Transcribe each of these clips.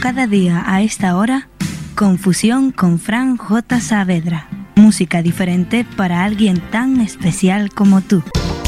cada día a esta hora, Confusión con Fran J. Saavedra. Música diferente para alguien tan especial como tú.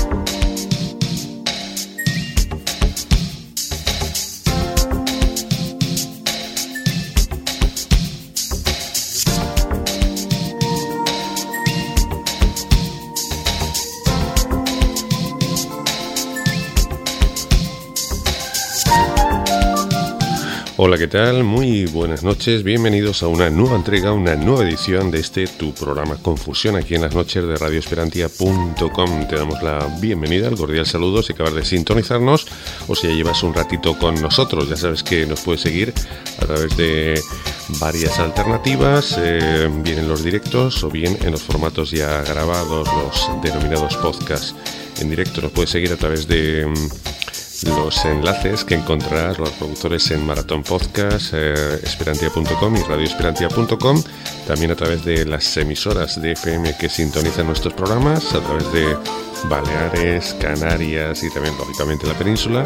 Hola, ¿qué tal? Muy buenas noches, bienvenidos a una nueva entrega, una nueva edición de tu programa Confusión aquí en las noches de radioesperantia.com. Te damos la bienvenida, el cordial saludo si acabas de sintonizarnos o si ya llevas un ratito con nosotros. Ya sabes que nos puedes seguir a través de varias alternativas, bien en los directos o bien en los formatos ya grabados, los denominados podcasts. En directo nos puedes seguir a través de los enlaces que encontrarás los productores en Maratón Podcast, Esperantia.com y radioesperantia.com, también a través de las emisoras de FM que sintonizan nuestros programas, a través de Baleares, Canarias y también lógicamente la península.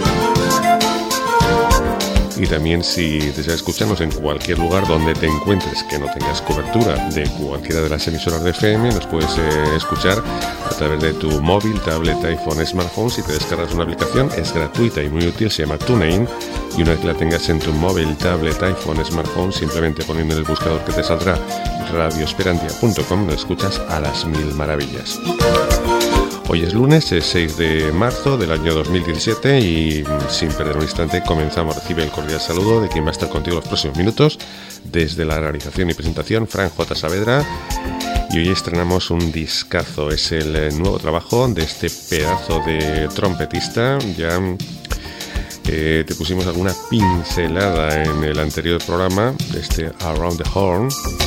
Y también si deseas escucharnos en cualquier lugar donde te encuentres que no tengas cobertura de cualquiera de las emisoras de FM, nos puedes escuchar a través de tu móvil, tablet, iPhone, smartphone. Si te descargas una aplicación es gratuita y muy útil, se llama TuneIn, y una vez que la tengas en tu móvil, tablet, iPhone, smartphone, simplemente poniendo en el buscador que te saldrá radioesperantia.com, lo escuchas a las mil maravillas. Hoy es lunes, es 6 de marzo del año 2017 y sin perder un instante comenzamos. Recibe el cordial saludo de quien va a estar contigo los próximos minutos desde la realización y presentación, Fran J. Saavedra. Y hoy estrenamos un discazo, es el nuevo trabajo de este pedazo de trompetista. Ya te pusimos alguna pincelada en el anterior programa, Around the Horn,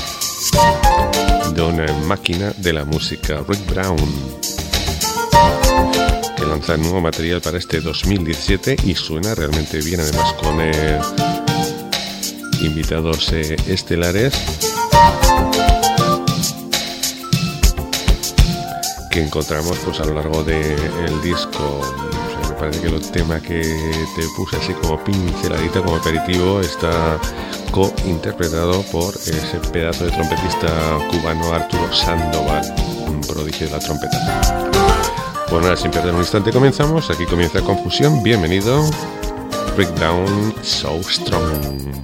de una máquina de la música, Rick Brown, que lanza nuevo material para este 2017 y suena realmente bien, además con invitados estelares que encontramos pues a lo largo del disco. O sea, me parece que el tema que te puse así como pinceladita, como aperitivo, está co-interpretado por ese pedazo de trompetista cubano Arturo Sandoval, un prodigio de la trompeta. Pues nada, sin perder un instante comenzamos. Aquí comienza Confusión. Bienvenido. Breakdown So Strong.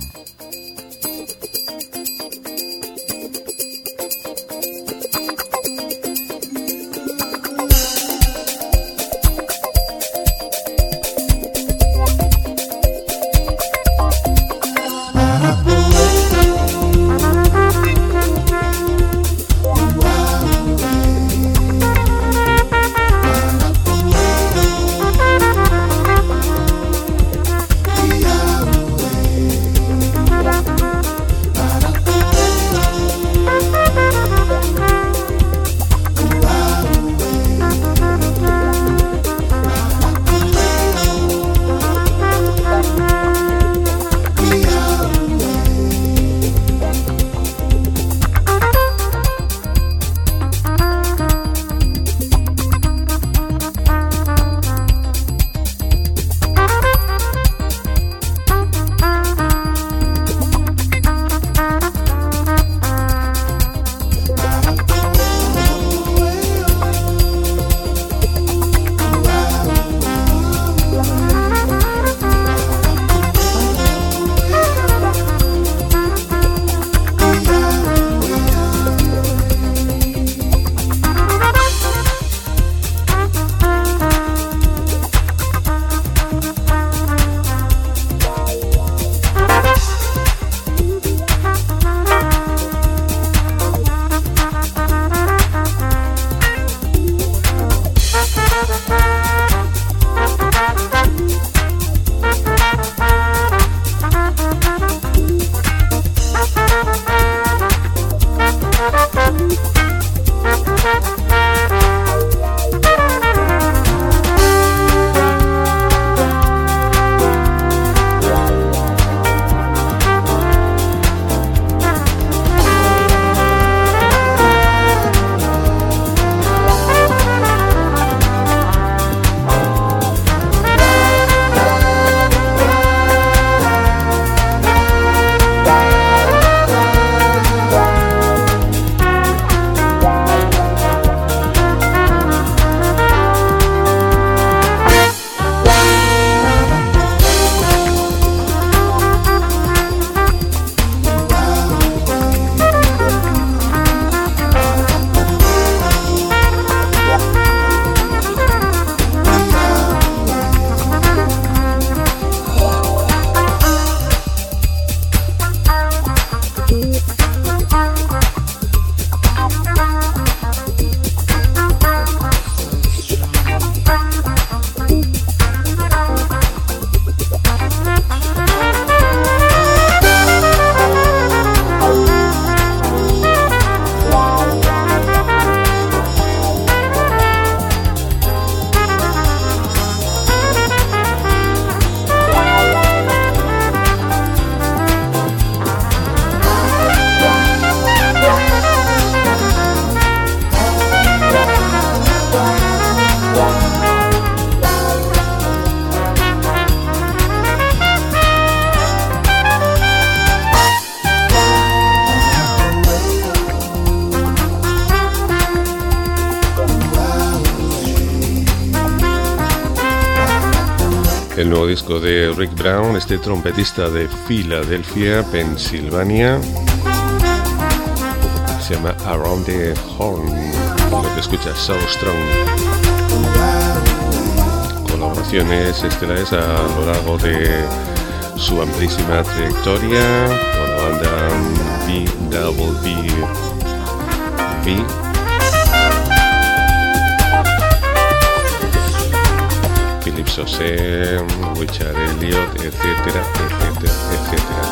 el nuevo disco de Rick Brown, este trompetista de Filadelfia, Pensilvania. Se llama Around the Horn, lo que escuchas, So Strong. Colaboraciones estelares a lo largo de su amplísima trayectoria con la banda BWV, Philip Sossé, Richard Elliott, etcétera, etcétera, etcétera.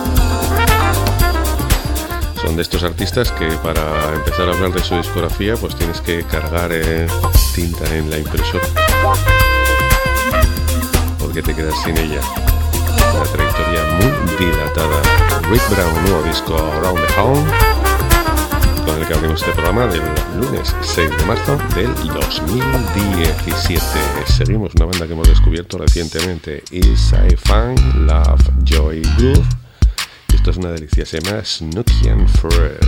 Son de estos artistas que para empezar a hablar de su discografía pues tienes que cargar tinta en la impresora, porque te quedas sin ella. Una trayectoria muy dilatada. Rick Brown, nuevo disco Around the Horn, con el que abrimos este programa del lunes 6 de marzo del 2017. Seguimos una banda que hemos descubierto recientemente, Is I Find Love, Joy, Groove. Esto es una delicia, se llama Snooky and Fred.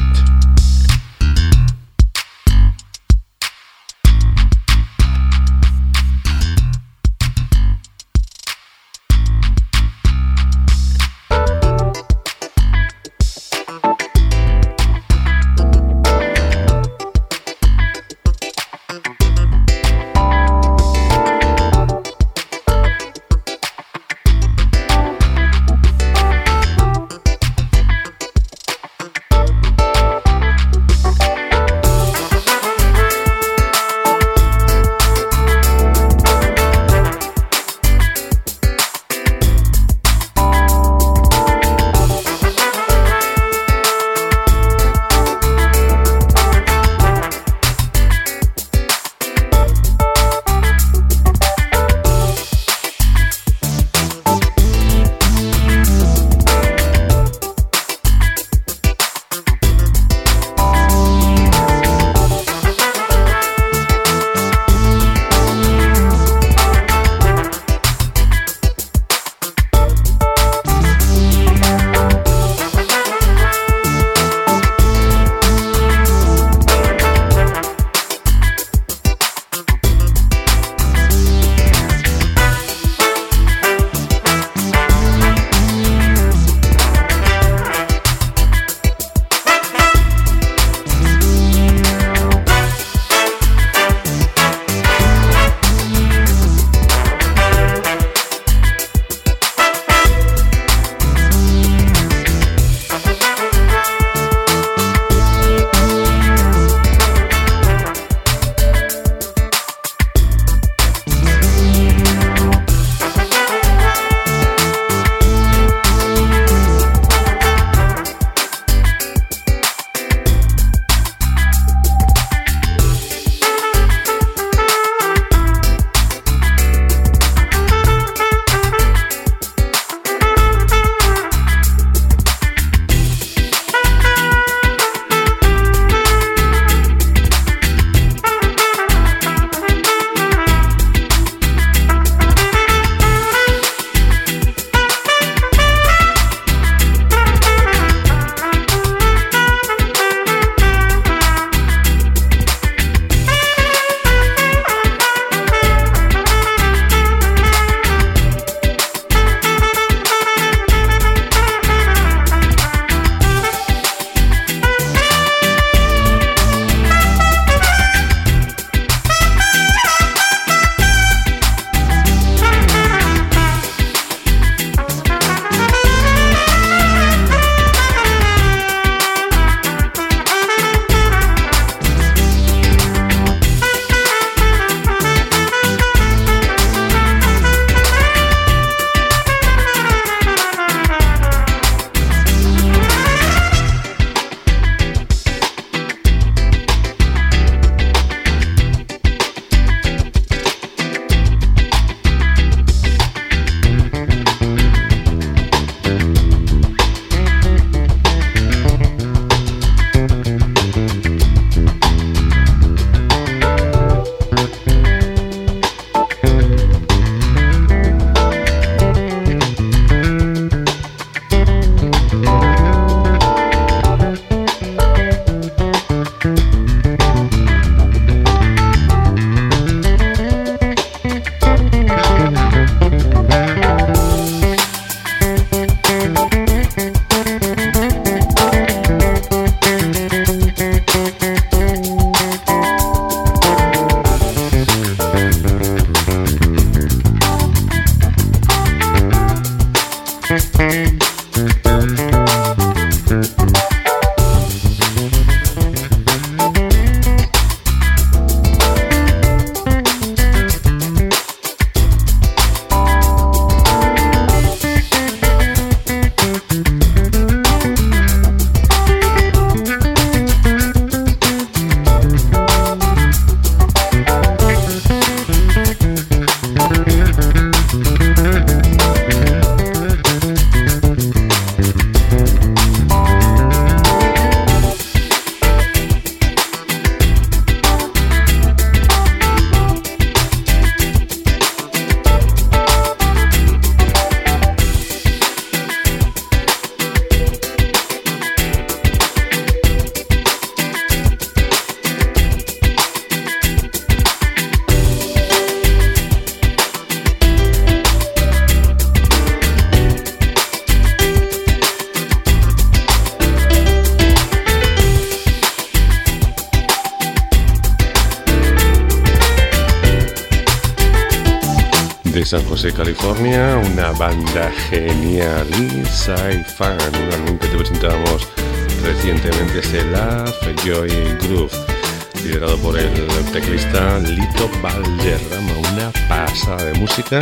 de San José, California, una banda genial, Sci-Fan, un álbum que te presentamos recientemente, es el Love, Joy, Groove, liderado por el teclista Lito Valderrama, una pasada de música.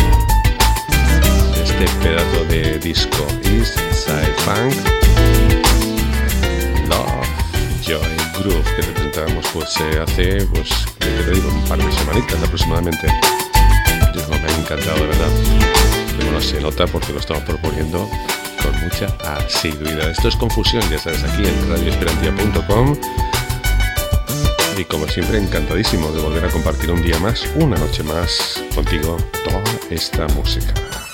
Este pedazo de disco is Sci-Fan, Love, Joy, Groove, que te presentamos hace, ¿qué te digo? Un par de semanitas aproximadamente. Me ha encantado, de verdad. Pero no se nota porque lo estamos proponiendo con mucha asiduidad. Esto es Confusión, ya sabes, aquí en radioesperantia.com. Y como siempre, encantadísimo de volver a compartir un día más, una noche más, contigo toda esta música.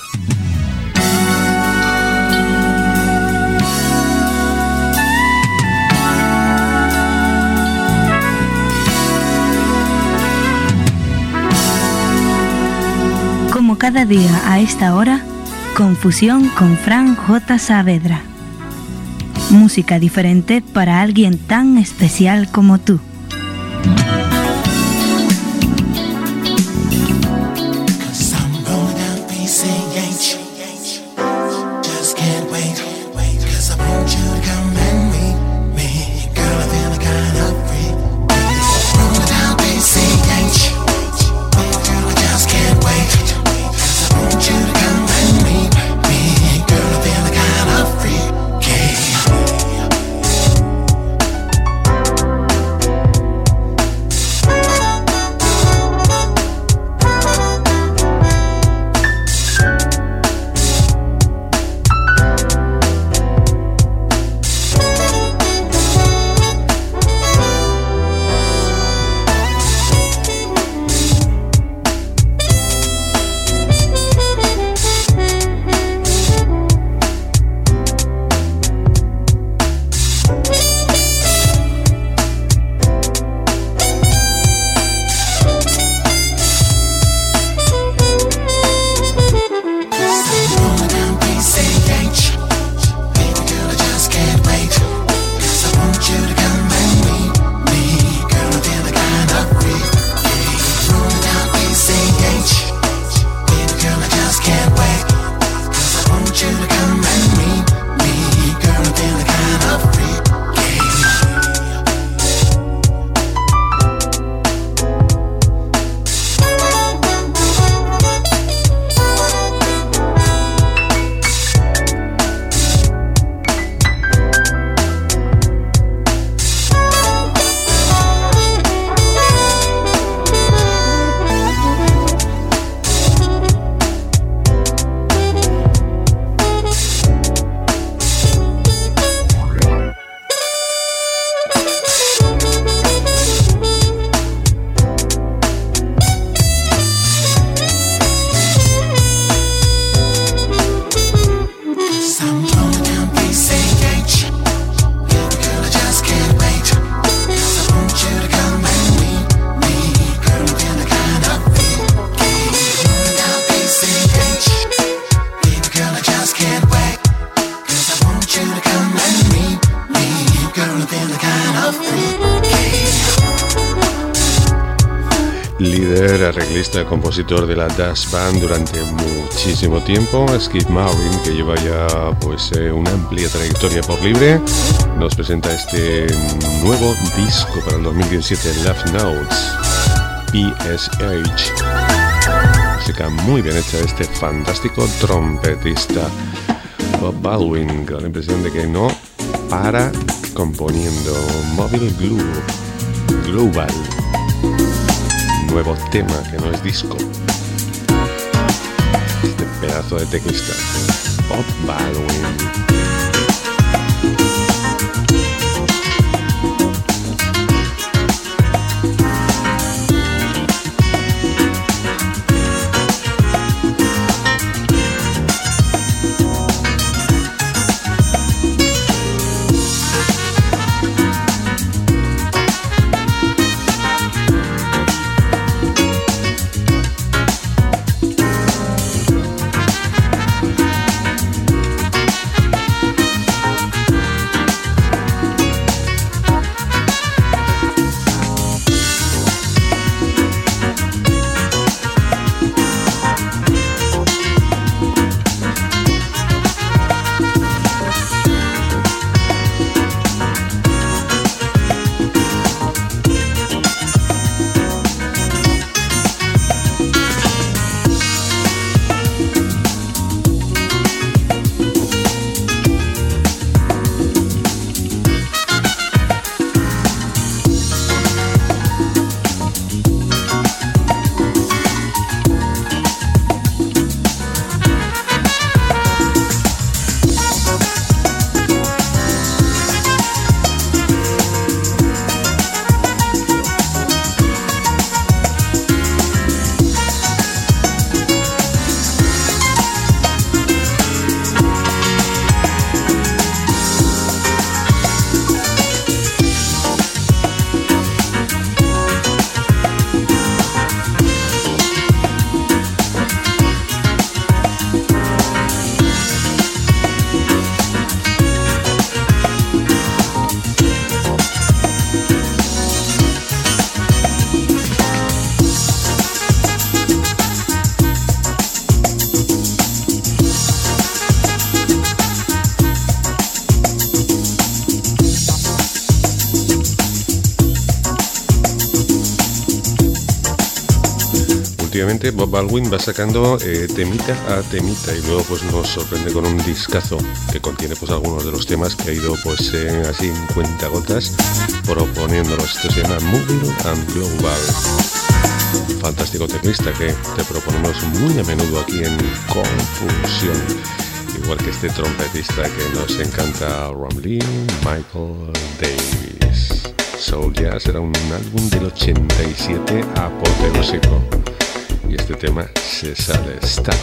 Como cada día a esta hora, Confusión con Fran J. Saavedra. Música diferente para alguien tan especial como tú. Líder, arreglista, compositor de la Dash Band durante muchísimo tiempo, Skip Marvin, que lleva ya una amplia trayectoria por libre, nos presenta este nuevo disco para el 2017, Love Notes, PSH. Música muy bien hecha de este fantástico trompetista Bob Baldwin, que da la impresión de que no para componiendo. Mobile Global, nuevo tema que no es disco. Este pedazo de teclista, Bob Baldwin. últimamente Bob Baldwin va sacando temita a temita y luego pues nos sorprende con un discazo que contiene pues algunos de los temas que ha ido pues así en cuentagotas proponiéndolos. Esto se llama Moving and Global. Fantástico teclista que te proponemos muy a menudo aquí en Confusión, igual que este trompetista que nos encanta, Ron Lee, Michael Davis. Soul Jazz era un álbum del 87 apoteósico y este tema se sale Stop.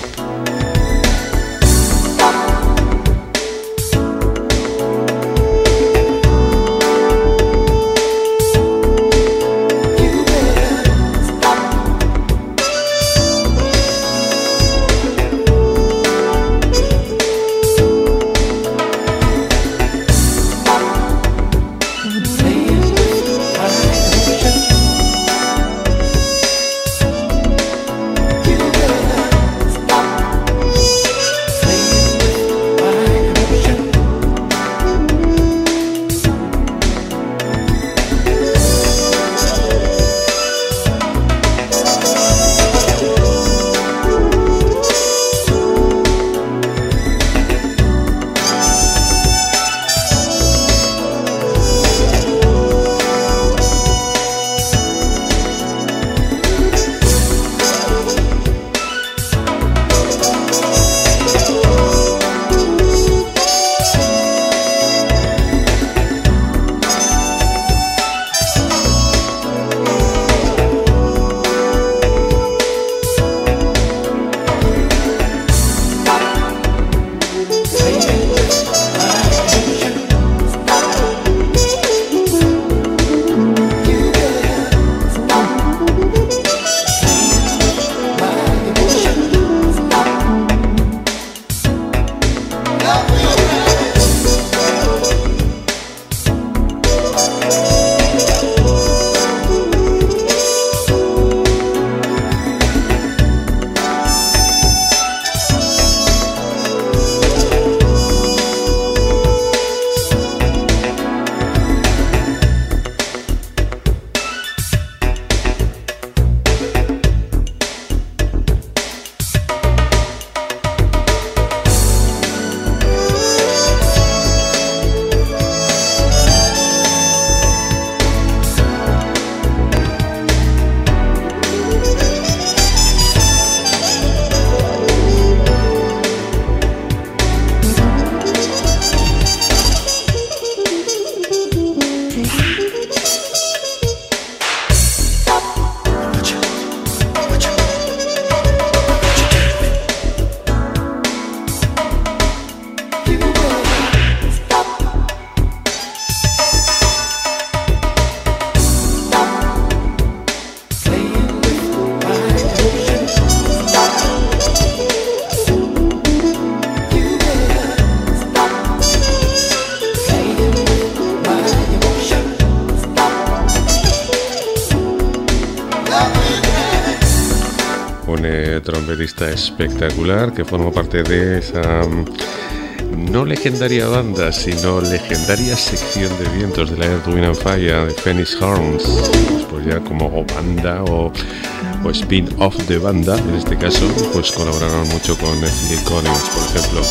Trompetista espectacular que forma parte de esa no legendaria banda sino legendaria sección de vientos de la Earth, Wind and Fire de Phoenix Horns, pues ya como banda o spin-off de banda en este caso, pues colaboraron mucho con Phil Collins, por ejemplo.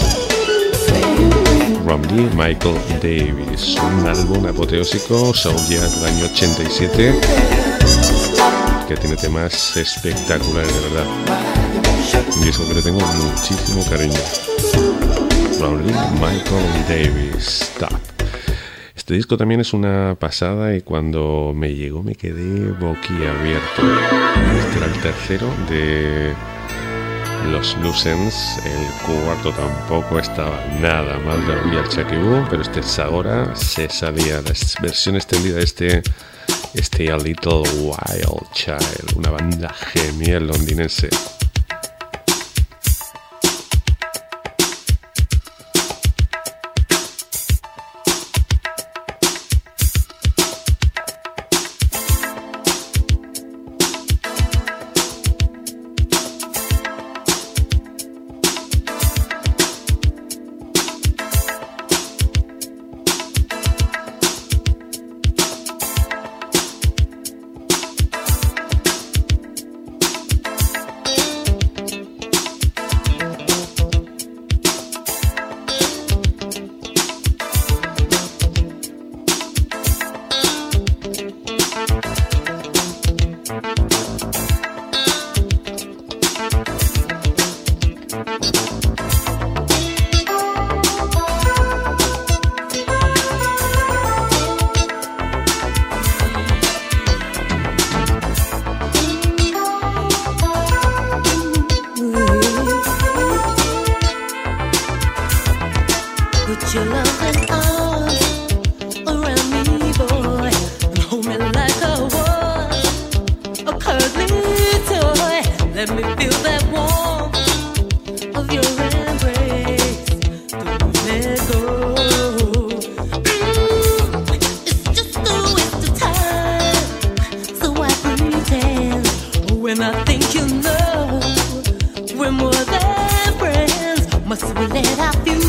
Ron Lee, Michael Davis, un álbum apoteósico, Soul Jazz del año 87 que tiene temas espectaculares de verdad y eso que le tengo muchísimo cariño. Ron Lee, Michael Davis, Stop. Este disco también es una pasada y cuando me llegó me quedé boquiabierto. Este era el tercero de los Blues Ends, el cuarto tampoco estaba nada mal de Royal Chaquibú, pero este ahora se salía la versión extendida de este A Little Wild Child, una banda genial londinense.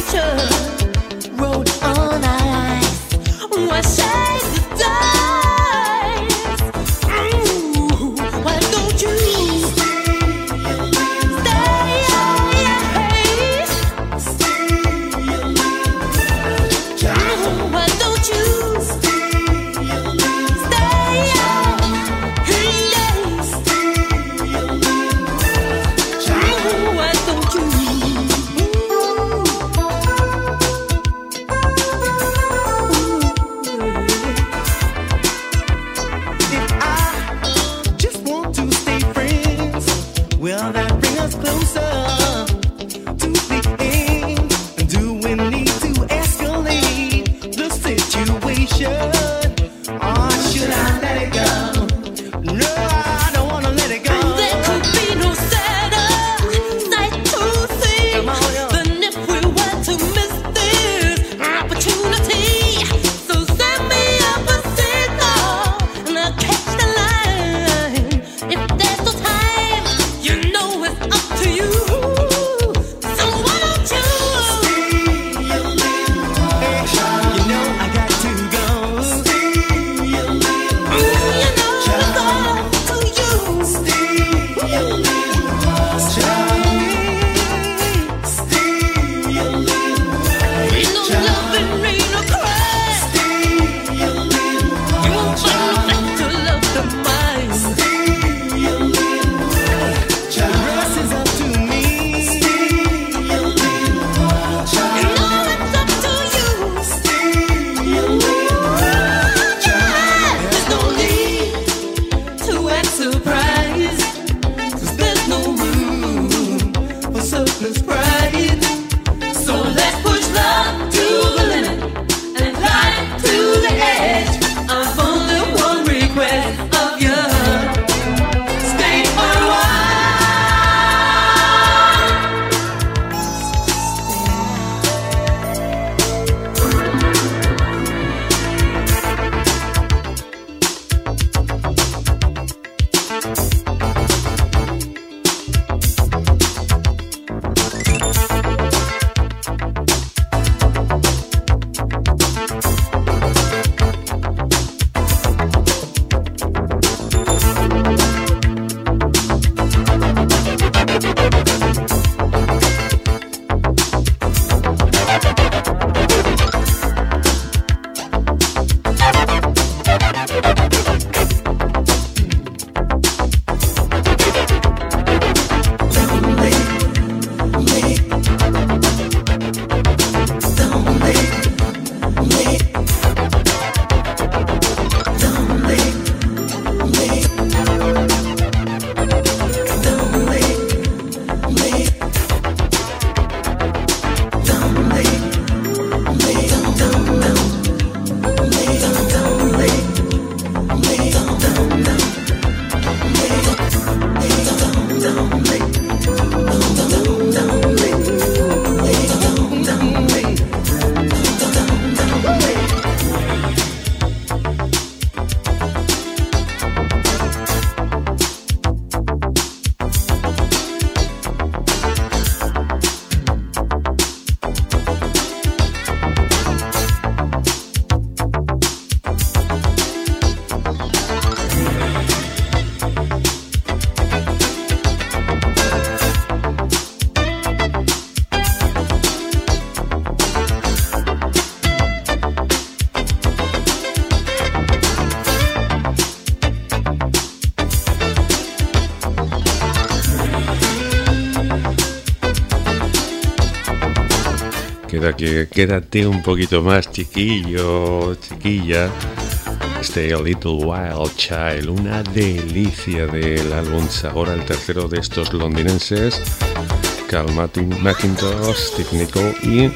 Quédate un poquito más, chiquillo, chiquilla. Stay a Little Wild Child, una delicia del álbum Sagora, el tercero de estos londinenses, Carl McIntosh, Steve Nicol y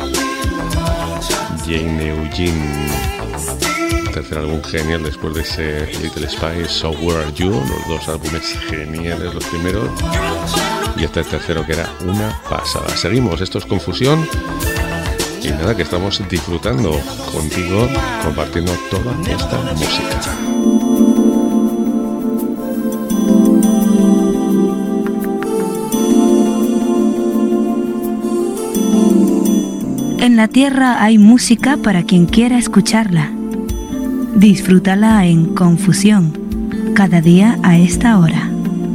Jane Eugene. Tercer álbum genial después de ese Little Spice, So Where Are You, los dos álbumes geniales, los primeros, y este tercero que era una pasada. Seguimos, esto es Confusión. Y nada, que estamos disfrutando contigo, compartiendo toda esta música. en la tierra hay música para quien quiera escucharla. Disfrútala en Confusión, cada día a esta hora.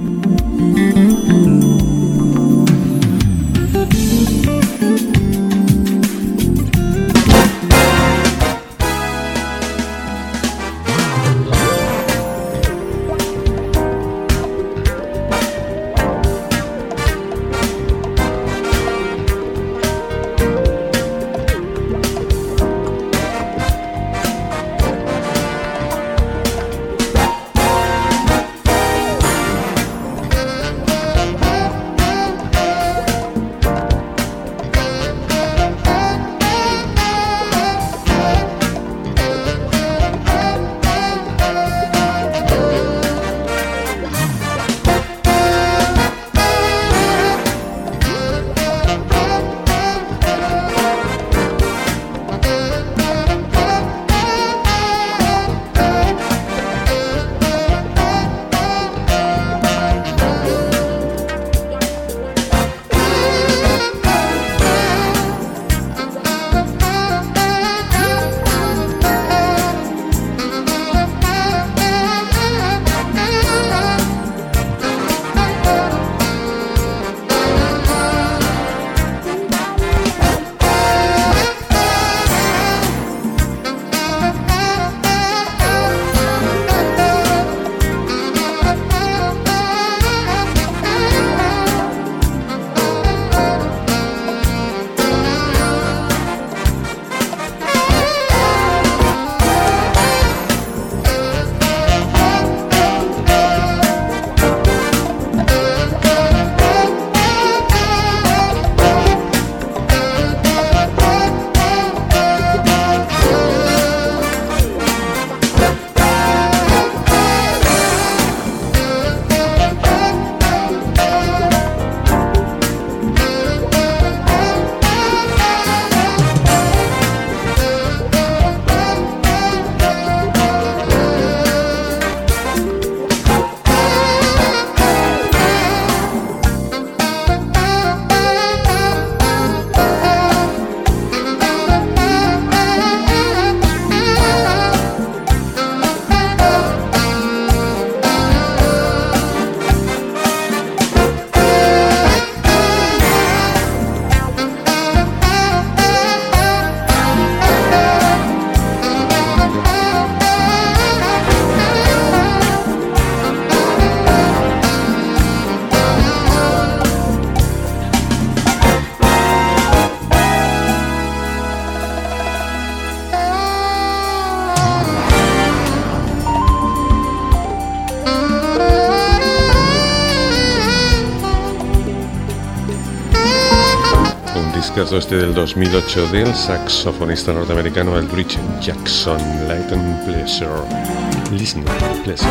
Este del 2008 del saxofonista norteamericano Eldridge Jackson. Light and Pleasure. Listen, Pleasure.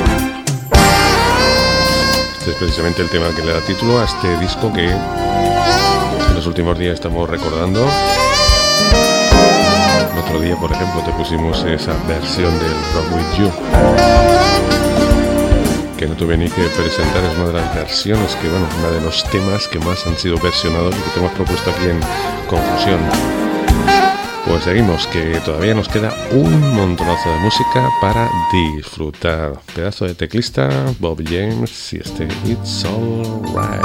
Este es precisamente el tema que le da título a este disco que en los últimos días estamos recordando. El otro día, por ejemplo, te pusimos esa versión del Rock With You, que no tuve ni que presentar. Es una de las versiones que, bueno, uno de los temas que más han sido versionados y que te hemos propuesto aquí en Confusión. Pues seguimos, que todavía nos queda un montonazo de música para disfrutar. Pedazo de teclista, Bob James, y este It's Alright.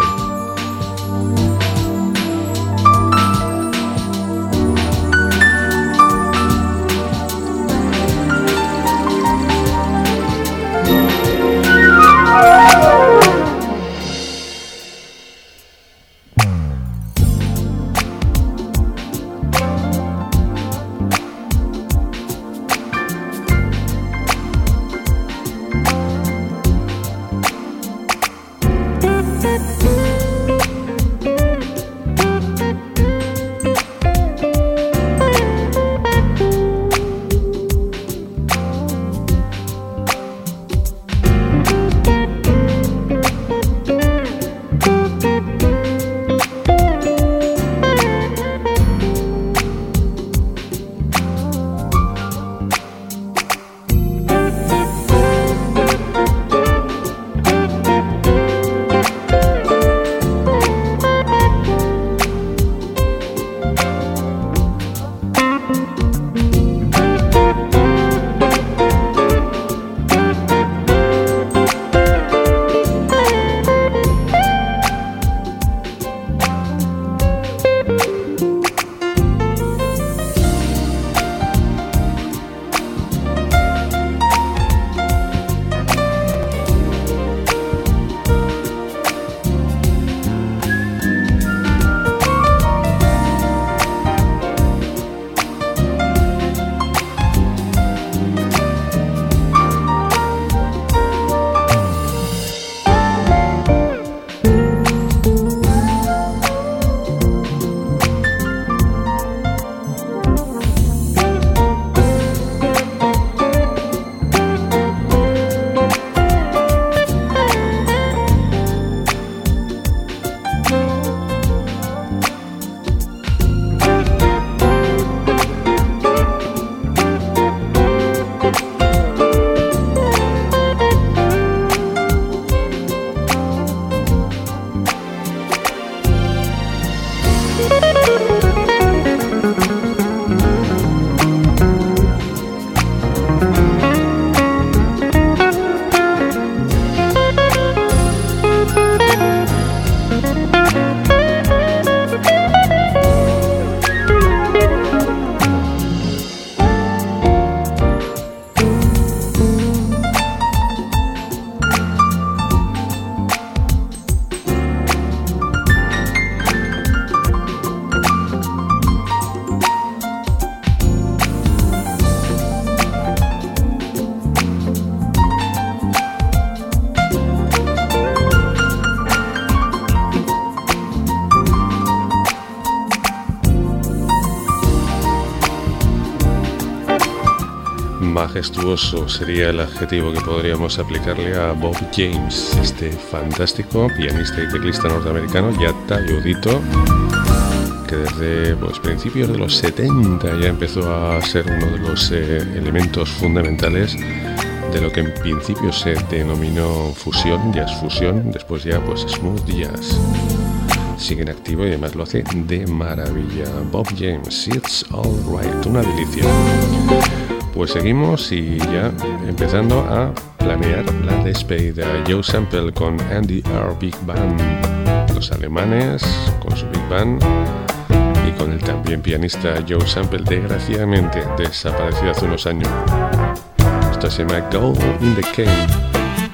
majestuoso sería el adjetivo que podríamos aplicarle a Bob James, este fantástico pianista y teclista norteamericano ya talludito, que desde principios de los 70 ya empezó a ser uno de los elementos fundamentales de lo que en principio se denominó fusión, jazz fusión, después ya smooth jazz. Sigue en activo y además lo hace de maravilla. Bob James, It's Alright, una delicia. Pues seguimos y ya empezando a planear la despedida. Joe Sample con Andy R. Big Band, los alemanes con su Big Band y con el también pianista Joe Sample, desgraciadamente desaparecido hace unos años. Esto se llama Gold in the Cane.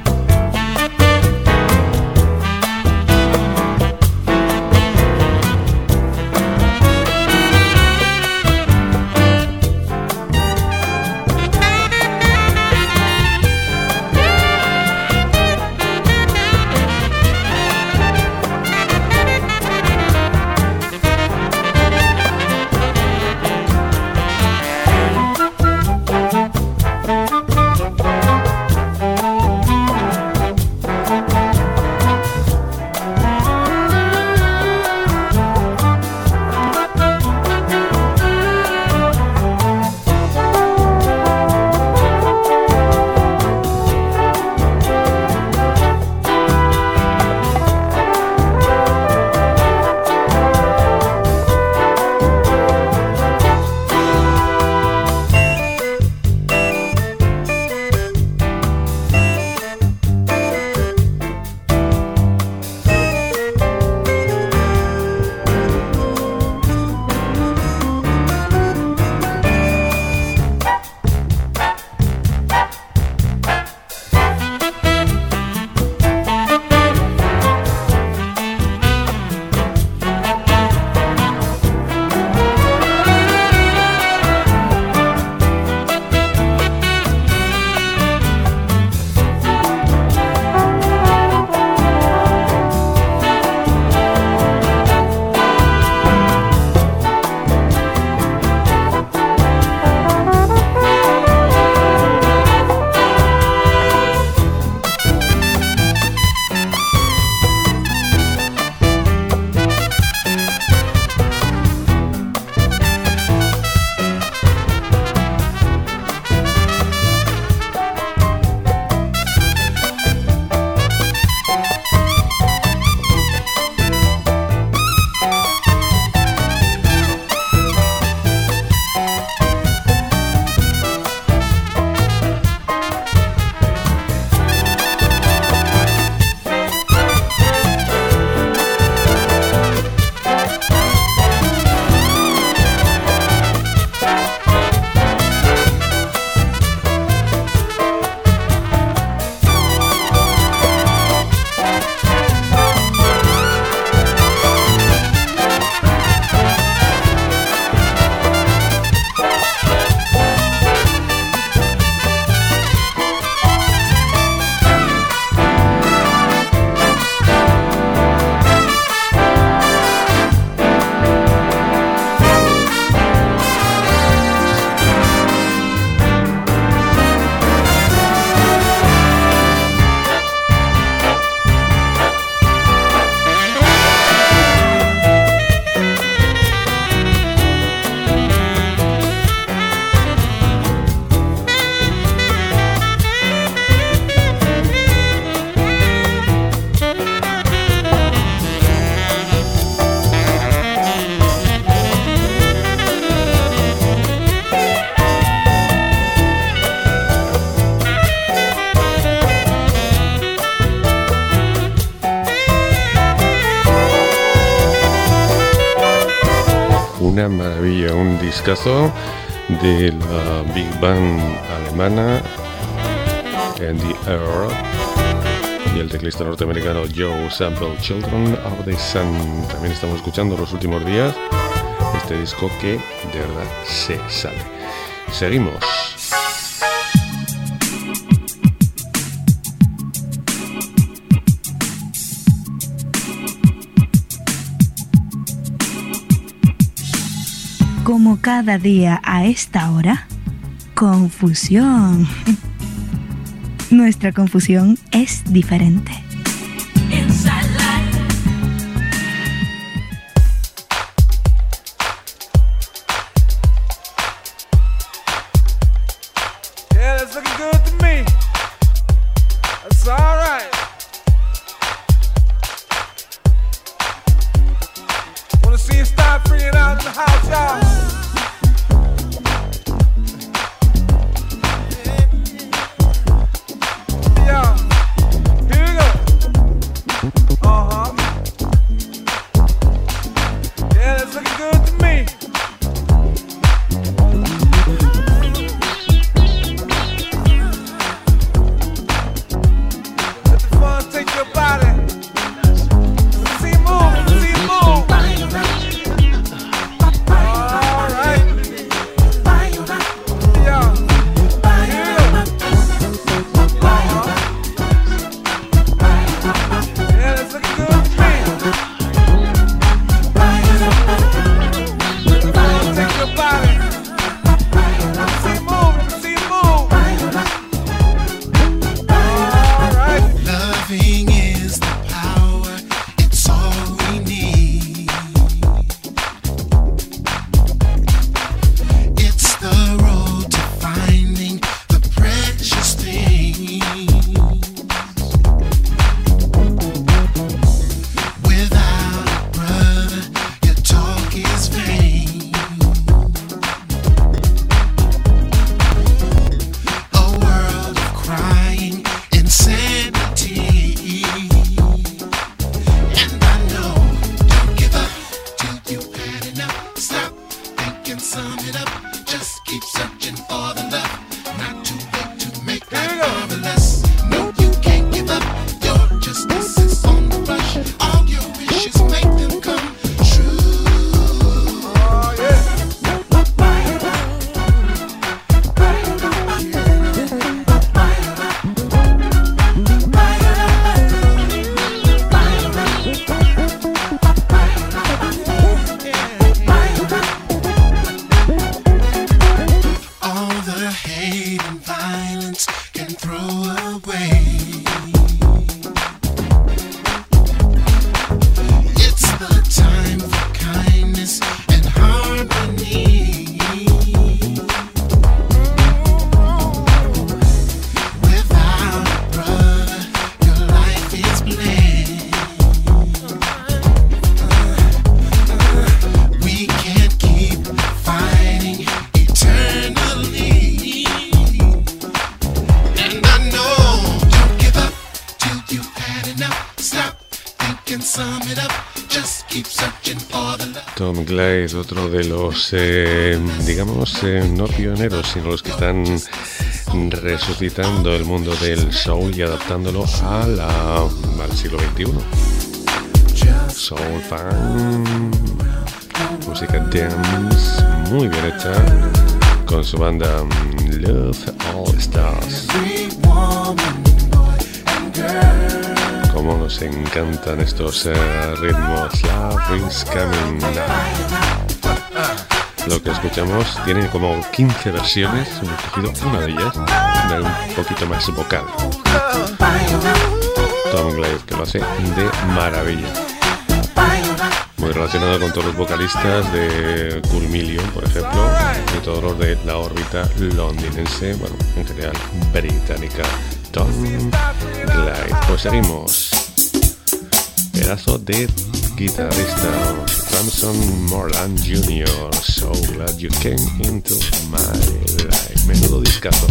una maravilla, un discazo de la Big Band alemana Andy R. y el teclista norteamericano Joe Sample, Children of the Sun. También estamos escuchando los últimos días este disco que de verdad se sale. Seguimos. Como cada día a esta hora, confusión. Nuestra confusión es diferente. Yeah, that's looking good to me. That's all right. Wanna see you start freaking out in the house, y'all. Tom Glade, otro de los, digamos, no pioneros, sino los que están resucitando el mundo del soul y adaptándolo al siglo XXI. Soul funk, música dance, muy bien hecha, con su banda Love All Stars. Como nos encantan estos ritmos. Love is coming now. Lo que escuchamos tiene como 15 versiones. Hemos cogido una de ellas, un poquito más vocal. Tom Glade, que lo hace de maravilla. Muy relacionado con todos los vocalistas de Cool Million, por ejemplo, y todos los de la órbita londinense, bueno, en general británica. Tom Glade. Pues seguimos. Pedazo de guitarrista, Ramson Moreland Jr. So glad you came into my life. Menudo discazo.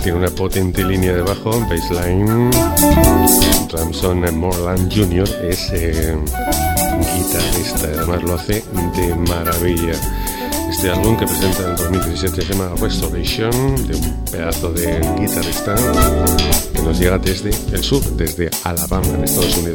tiene una potente línea de bajo, bassline. Ramson Morland Jr. es guitarrista, además lo hace de maravilla. Este álbum que presenta en el 2017 se llama Restoration, de un pedazo de guitarrista que nos llega desde el sur, desde Alabama, en Estados Unidos.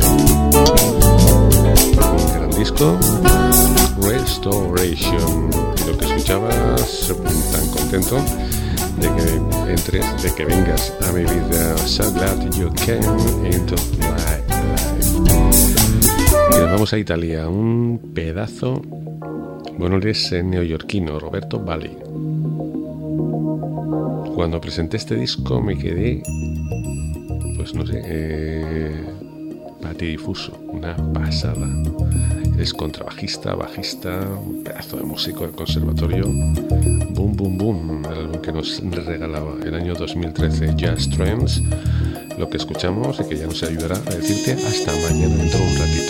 Un gran disco, Restoration. Y lo que escuchabas, tan contento de que entres, de que vengas a mi vida. So glad you came into my life. Y nos vamos a Italia, un pedazo. Bueno, él es neoyorquino, Roberto Bali. Cuando presenté este disco me quedé, pues no sé, patidifuso, una pasada. Es contrabajista, bajista, un pedazo de músico del conservatorio. Boom, boom, boom, el álbum que nos regalaba el año 2013, Jazz Trends. Lo que escuchamos y que ya nos ayudará a decirte hasta mañana dentro de un ratito.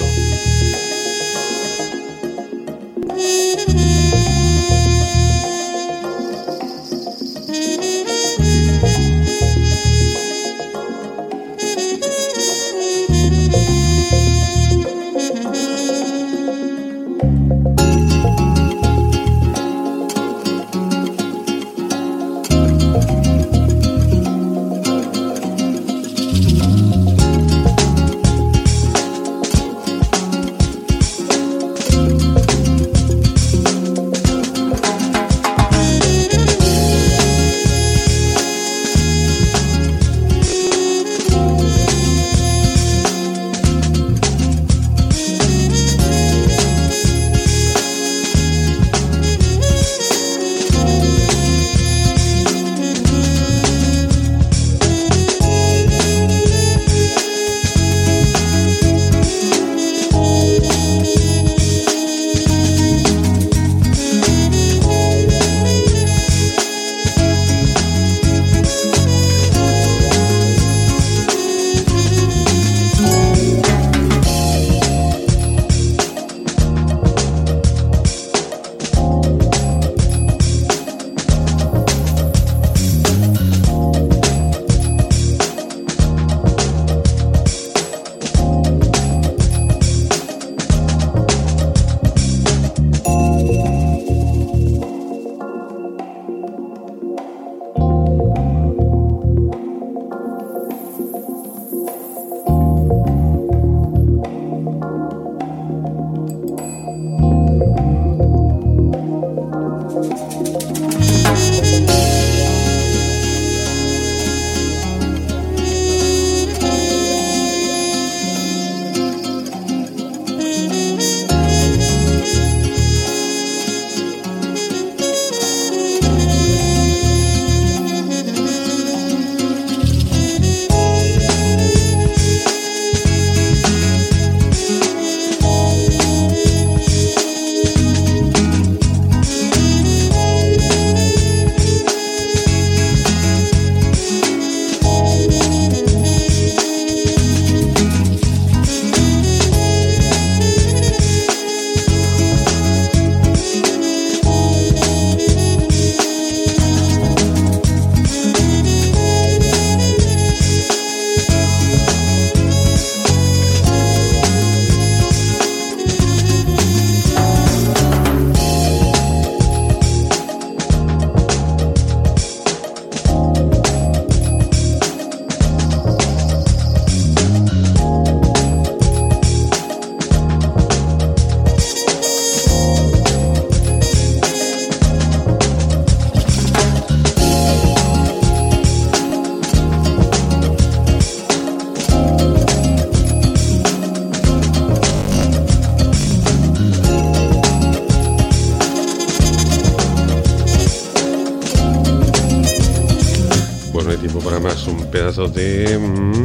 Un pedazo de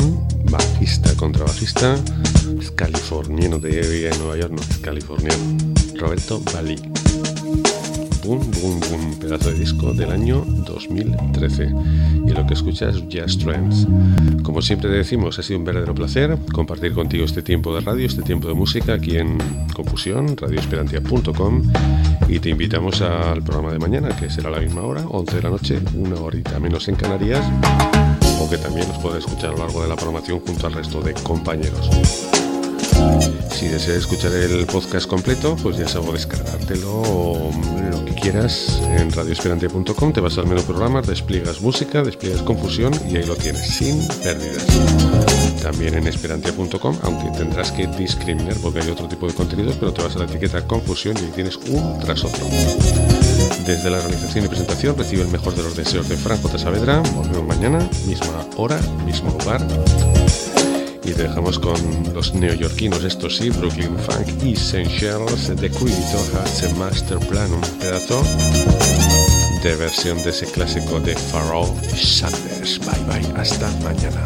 bajista, contrabajista, es californiano, de Nueva York, no, es californiano, Roberto Bali. Boom Boom Boom, pedazo de disco del año 2013. Y lo que escuchas es Jazz Trends. Como siempre te decimos, ha sido un verdadero placer compartir contigo este tiempo de radio, este tiempo de música aquí en Confusión, radioesperantia.com, y te invitamos al programa de mañana, que será a la misma hora, 11 de la noche, una horita menos en Canarias, o que también nos puedes escuchar a lo largo de la programación junto al resto de compañeros. Si deseas escuchar el podcast completo, pues ya sabes, descargártelo o lo que quieras en radioesperantia.com, te vas al menú programas, despliegas música, despliegas Confusión y ahí lo tienes, sin pérdidas. También en esperantia.com, aunque tendrás que discriminar porque hay otro tipo de contenidos, pero te vas a la etiqueta Confusión y ahí tienes un tras otro. Desde la organización y presentación recibe el mejor de los deseos de Fran J. Saavedra. Volvemos mañana, misma hora, mismo lugar. Y te dejamos con los neoyorquinos, estos sí, Brooklyn Funk Essentials. The Creator Has a Master Plan, un pedazo de versión de ese clásico de Pharoah Sanders. Bye bye, hasta mañana.